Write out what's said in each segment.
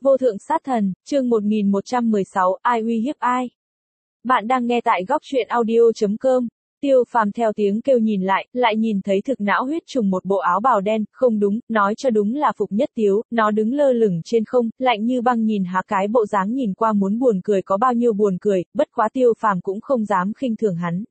Vô thượng sát thần, chương 1116, ai uy hiếp ai? Bạn đang nghe tại góc truyện audio.com. Tiêu Phàm theo tiếng kêu nhìn lại nhìn thấy thực não huyết trùng một bộ áo bào đen, không đúng, nói cho đúng là Phục Nhất Tiếu, nó đứng lơ lửng trên không, lạnh như băng nhìn há cái bộ dáng nhìn qua muốn buồn cười có bao nhiêu buồn cười, bất quá Tiêu Phàm cũng không dám khinh thường hắn.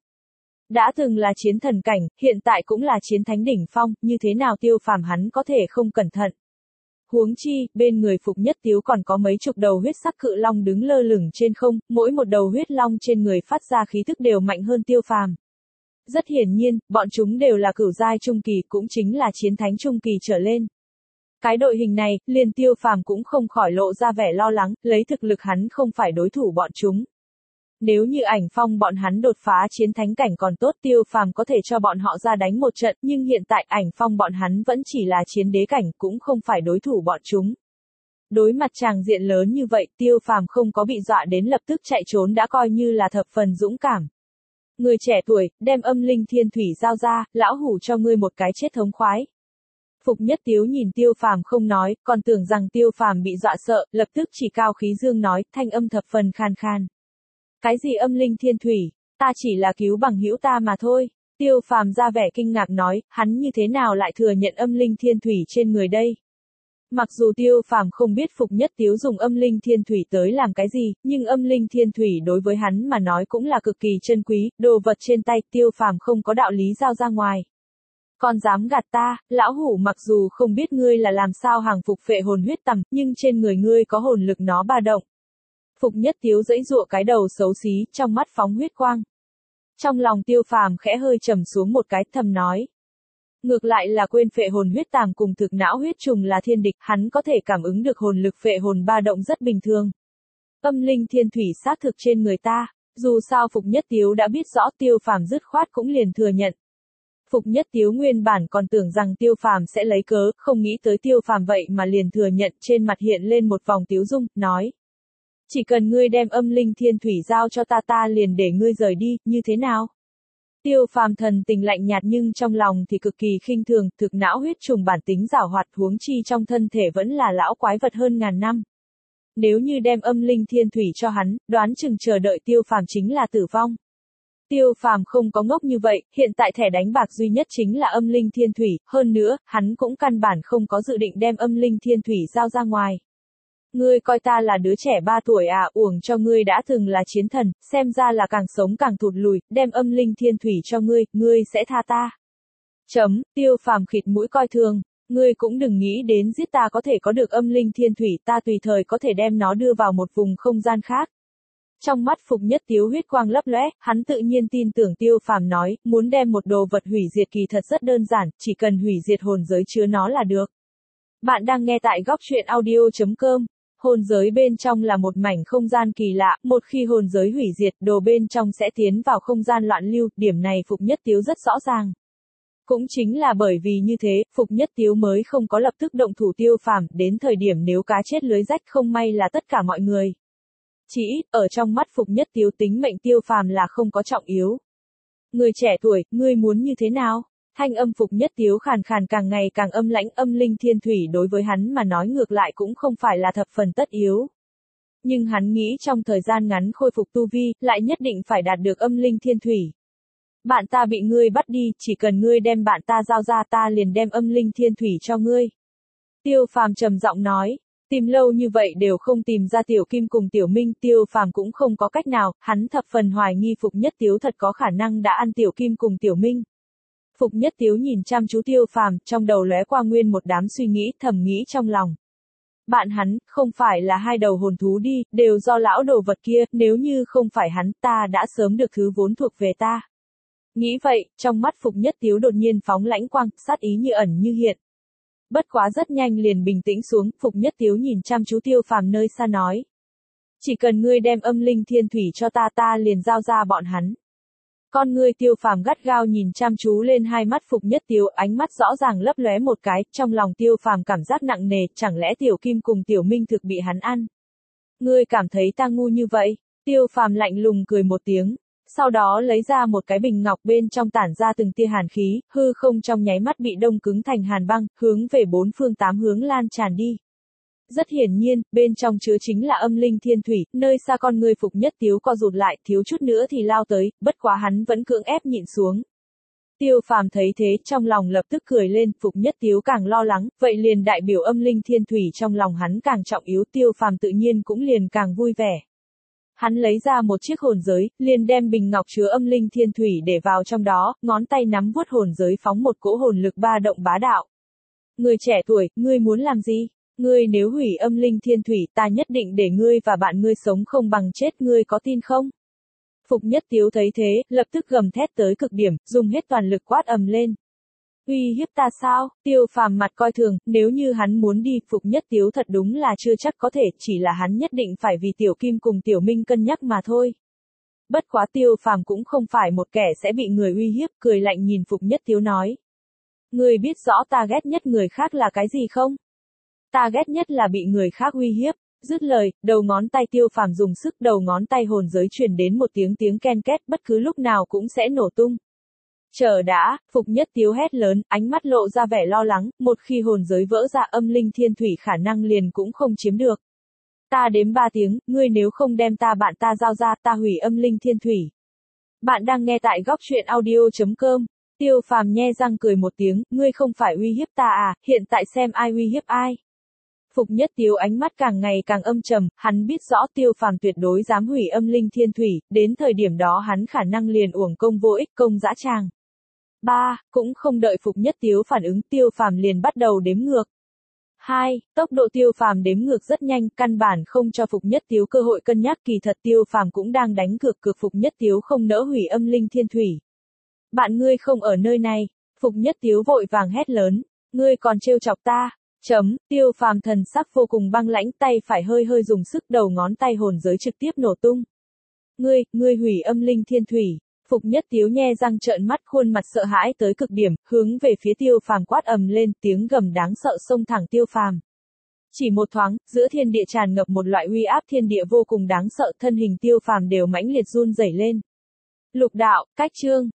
Đã từng là chiến thần cảnh, hiện tại cũng là chiến thánh đỉnh phong, như thế nào Tiêu Phàm hắn có thể không cẩn thận. Huống chi, bên người Phục Nhất Tiếu còn có mấy chục đầu huyết sắc cự long đứng lơ lửng trên không, mỗi một đầu huyết long trên người phát ra khí thức đều mạnh hơn Tiêu Phàm. Rất hiển nhiên, bọn chúng đều là cửu giai trung kỳ, cũng chính là chiến thánh trung kỳ trở lên. Cái đội hình này, liền Tiêu Phàm cũng không khỏi lộ ra vẻ lo lắng, lấy thực lực hắn không phải đối thủ bọn chúng. Nếu như Ảnh Phong bọn hắn đột phá chiến thánh cảnh còn tốt, Tiêu Phàm có thể cho bọn họ ra đánh một trận, nhưng hiện tại Ảnh Phong bọn hắn vẫn chỉ là chiến đế cảnh, cũng không phải đối thủ bọn chúng. Đối mặt tràng diện lớn như vậy, Tiêu Phàm không có bị dọa đến lập tức chạy trốn đã coi như là thập phần dũng cảm. Người trẻ tuổi, đem âm linh thiên thủy giao ra, lão hủ cho ngươi một cái chết thống khoái. Phục Nhất Tiếu nhìn Tiêu Phàm không nói, còn tưởng rằng Tiêu Phàm bị dọa sợ, lập tức chỉ cao khí dương nói, thanh âm thập phần khan khan. Cái gì âm linh thiên thủy, ta chỉ là cứu bằng hữu ta mà thôi. Tiêu Phàm ra vẻ kinh ngạc nói, hắn như thế nào lại thừa nhận âm linh thiên thủy trên người đây? Mặc dù Tiêu Phàm không biết Phục Nhất Tiếu dùng âm linh thiên thủy tới làm cái gì, nhưng âm linh thiên thủy đối với hắn mà nói cũng là cực kỳ chân quý, đồ vật trên tay, Tiêu Phàm không có đạo lý giao ra ngoài. Còn dám gạt ta, lão hủ mặc dù không biết ngươi là làm sao hàng phục phệ hồn huyết tầm, nhưng trên người ngươi có hồn lực nó ba động. Phục Nhất Tiếu giãy giụa cái đầu xấu xí, trong mắt phóng huyết quang. Trong lòng Tiêu Phàm khẽ hơi trầm xuống một cái, thầm nói. Ngược lại là quên phệ hồn huyết tàm cùng thực não huyết trùng là thiên địch, hắn có thể cảm ứng được hồn lực phệ hồn ba động rất bình thường. Âm linh thiên thủy xác thực trên người ta, dù sao Phục Nhất Tiếu đã biết rõ, Tiêu Phàm dứt khoát cũng liền thừa nhận. Phục Nhất Tiếu nguyên bản còn tưởng rằng Tiêu Phàm sẽ lấy cớ, không nghĩ tới Tiêu Phàm vậy mà liền thừa nhận, trên mặt hiện lên một vòng tiếu dung, nói. Chỉ cần ngươi đem âm linh thiên thủy giao cho ta liền để ngươi rời đi, như thế nào? Tiêu Phàm thần tình lạnh nhạt nhưng trong lòng thì cực kỳ khinh thường, thực não huyết trùng bản tính giảo hoạt, huống chi trong thân thể vẫn là lão quái vật hơn ngàn năm. Nếu như đem âm linh thiên thủy cho hắn, đoán chừng chờ đợi Tiêu Phàm chính là tử vong. Tiêu Phàm không có ngốc như vậy, hiện tại thẻ đánh bạc duy nhất chính là âm linh thiên thủy, hơn nữa, hắn cũng căn bản không có dự định đem âm linh thiên thủy giao ra ngoài. Ngươi coi ta là đứa trẻ 3 tuổi à, uổng cho ngươi đã từng là chiến thần, xem ra là càng sống càng thụt lùi, đem âm linh thiên thủy cho ngươi sẽ tha ta. Tiêu Phàm khịt mũi coi thường, ngươi cũng đừng nghĩ đến giết ta có thể có được âm linh thiên thủy, ta tùy thời có thể đem nó đưa vào một vùng không gian khác. Trong mắt Phục Nhất Tiếu huyết quang lấp lóe, hắn tự nhiên tin tưởng Tiêu Phàm nói, muốn đem một đồ vật hủy diệt kỳ thật rất đơn giản, chỉ cần hủy diệt hồn giới chứa nó là được. Bạn đang nghe tại góc truyện audio.com. Hồn giới bên trong là một mảnh không gian kỳ lạ, một khi hồn giới hủy diệt, đồ bên trong sẽ tiến vào không gian loạn lưu, điểm này Phục Nhất Tiếu rất rõ ràng. Cũng chính là bởi vì như thế, Phục Nhất Tiếu mới không có lập tức động thủ Tiêu Phàm, đến thời điểm nếu cá chết lưới rách không may là tất cả mọi người. Chỉ ít, ở trong mắt Phục Nhất Tiếu tính mệnh Tiêu Phàm là không có trọng yếu. Người trẻ tuổi, ngươi muốn như thế nào? Thanh âm Phục Nhất Tiếu khàn khàn càng ngày càng âm lãnh, âm linh thiên thủy đối với hắn mà nói ngược lại cũng không phải là thập phần tất yếu. Nhưng hắn nghĩ trong thời gian ngắn khôi phục tu vi, lại nhất định phải đạt được âm linh thiên thủy. Bạn ta bị ngươi bắt đi, chỉ cần ngươi đem bạn ta giao ra ta liền đem âm linh thiên thủy cho ngươi. Tiêu Phàm trầm giọng nói, tìm lâu như vậy đều không tìm ra Tiểu Kim cùng Tiểu Minh, Tiêu Phàm cũng không có cách nào, hắn thập phần hoài nghi Phục Nhất Tiếu thật có khả năng đã ăn Tiểu Kim cùng Tiểu Minh. Phục Nhất Tiếu nhìn chăm chú Tiêu Phàm, trong đầu lóe qua nguyên một đám suy nghĩ, thầm nghĩ trong lòng. Bạn hắn, không phải là hai đầu hồn thú đi, đều do lão đồ vật kia, nếu như không phải hắn, ta đã sớm được thứ vốn thuộc về ta. Nghĩ vậy, trong mắt Phục Nhất Tiếu đột nhiên phóng lãnh quang, sát ý như ẩn như hiện. Bất quá rất nhanh liền bình tĩnh xuống, Phục Nhất Tiếu nhìn chăm chú Tiêu Phàm nơi xa nói. Chỉ cần ngươi đem âm linh thiên thủy cho ta liền giao ra bọn hắn. Con ngươi Tiêu Phàm gắt gao nhìn chăm chú lên hai mắt Phục Nhất Tiếu, ánh mắt rõ ràng lấp lóe một cái, trong lòng Tiêu Phàm cảm giác nặng nề, chẳng lẽ Tiểu Kim cùng Tiểu Minh thực bị hắn ăn? Ngươi cảm thấy ta ngu như vậy? Tiêu Phàm lạnh lùng cười một tiếng, sau đó lấy ra một cái bình ngọc bên trong tản ra từng tia hàn khí, hư không trong nháy mắt bị đông cứng thành hàn băng, hướng về 4 phương 8 hướng lan tràn đi. Rất hiển nhiên, bên trong chứa chính là âm linh thiên thủy, nơi xa con người Phục Nhất Tiếu co rụt lại, thiếu chút nữa thì lao tới, bất quá hắn vẫn cưỡng ép nhịn xuống. Tiêu Phàm thấy thế, trong lòng lập tức cười lên, Phục Nhất Tiếu càng lo lắng, vậy liền đại biểu âm linh thiên thủy trong lòng hắn càng trọng yếu, Tiêu Phàm tự nhiên cũng liền càng vui vẻ. Hắn lấy ra một chiếc hồn giới, liền đem bình ngọc chứa âm linh thiên thủy để vào trong đó, ngón tay nắm vuốt hồn giới phóng một cỗ hồn lực ba động bá đạo. Người trẻ tuổi, ngươi muốn làm gì? Ngươi nếu hủy âm linh thiên thủy, ta nhất định để ngươi và bạn ngươi sống không bằng chết, ngươi có tin không? Phục Nhất Tiếu thấy thế, lập tức gầm thét tới cực điểm, dùng hết toàn lực quát ầm lên. Uy hiếp ta sao? Tiêu Phàm mặt coi thường, nếu như hắn muốn đi, Phục Nhất Tiếu thật đúng là chưa chắc có thể, chỉ là hắn nhất định phải vì Tiểu Kim cùng Tiểu Minh cân nhắc mà thôi. Bất quá Tiêu Phàm cũng không phải một kẻ sẽ bị người uy hiếp, cười lạnh nhìn Phục Nhất Tiếu nói. Ngươi biết rõ ta ghét nhất người khác là cái gì không? Ta ghét nhất là bị người khác uy hiếp. Dứt lời, đầu ngón tay Tiêu Phàm dùng sức, đầu ngón tay hồn giới truyền đến một tiếng ken két, bất cứ lúc nào cũng sẽ nổ tung. Chờ đã, Phục Nhất Tiếu hét lớn, ánh mắt lộ ra vẻ lo lắng, một khi hồn giới vỡ ra âm linh thiên thủy khả năng liền cũng không chiếm được. Ta đếm 3 tiếng, ngươi nếu không đem bạn ta giao ra, ta hủy âm linh thiên thủy. Bạn đang nghe tại góc truyện audio.com. Tiêu Phàm nhe răng cười một tiếng, ngươi không phải uy hiếp ta à, hiện tại xem ai uy hiếp ai. Phục Nhất Tiếu ánh mắt càng ngày càng âm trầm, hắn biết rõ Tiêu Phàm tuyệt đối dám hủy âm linh thiên thủy, đến thời điểm đó hắn khả năng liền uổng công vô ích, công dã tràng. Cũng không đợi Phục Nhất Tiếu phản ứng, Tiêu Phàm liền bắt đầu đếm ngược. 2. Tốc độ Tiêu Phàm đếm ngược rất nhanh, căn bản không cho Phục Nhất Tiếu cơ hội cân nhắc, kỳ thật Tiêu Phàm cũng đang đánh cược Phục Nhất Tiếu không nỡ hủy âm linh thiên thủy. Bạn ngươi không ở nơi này, Phục Nhất Tiếu vội vàng hét lớn, ngươi còn trêu chọc ta. Tiêu Phàm thần sắc vô cùng băng lãnh, tay phải hơi hơi dùng sức, đầu ngón tay hồn giới trực tiếp nổ tung. Ngươi hủy âm linh thiên thủy. Phục Nhất Tiếu nhe răng trợn mắt, khuôn mặt sợ hãi tới cực điểm, hướng về phía Tiêu Phàm quát ầm lên, tiếng gầm đáng sợ xông thẳng Tiêu Phàm. Chỉ một thoáng, giữa thiên địa tràn ngập một loại uy áp thiên địa vô cùng đáng sợ, thân hình Tiêu Phàm đều mãnh liệt run rẩy lên. Lục đạo, cách chương.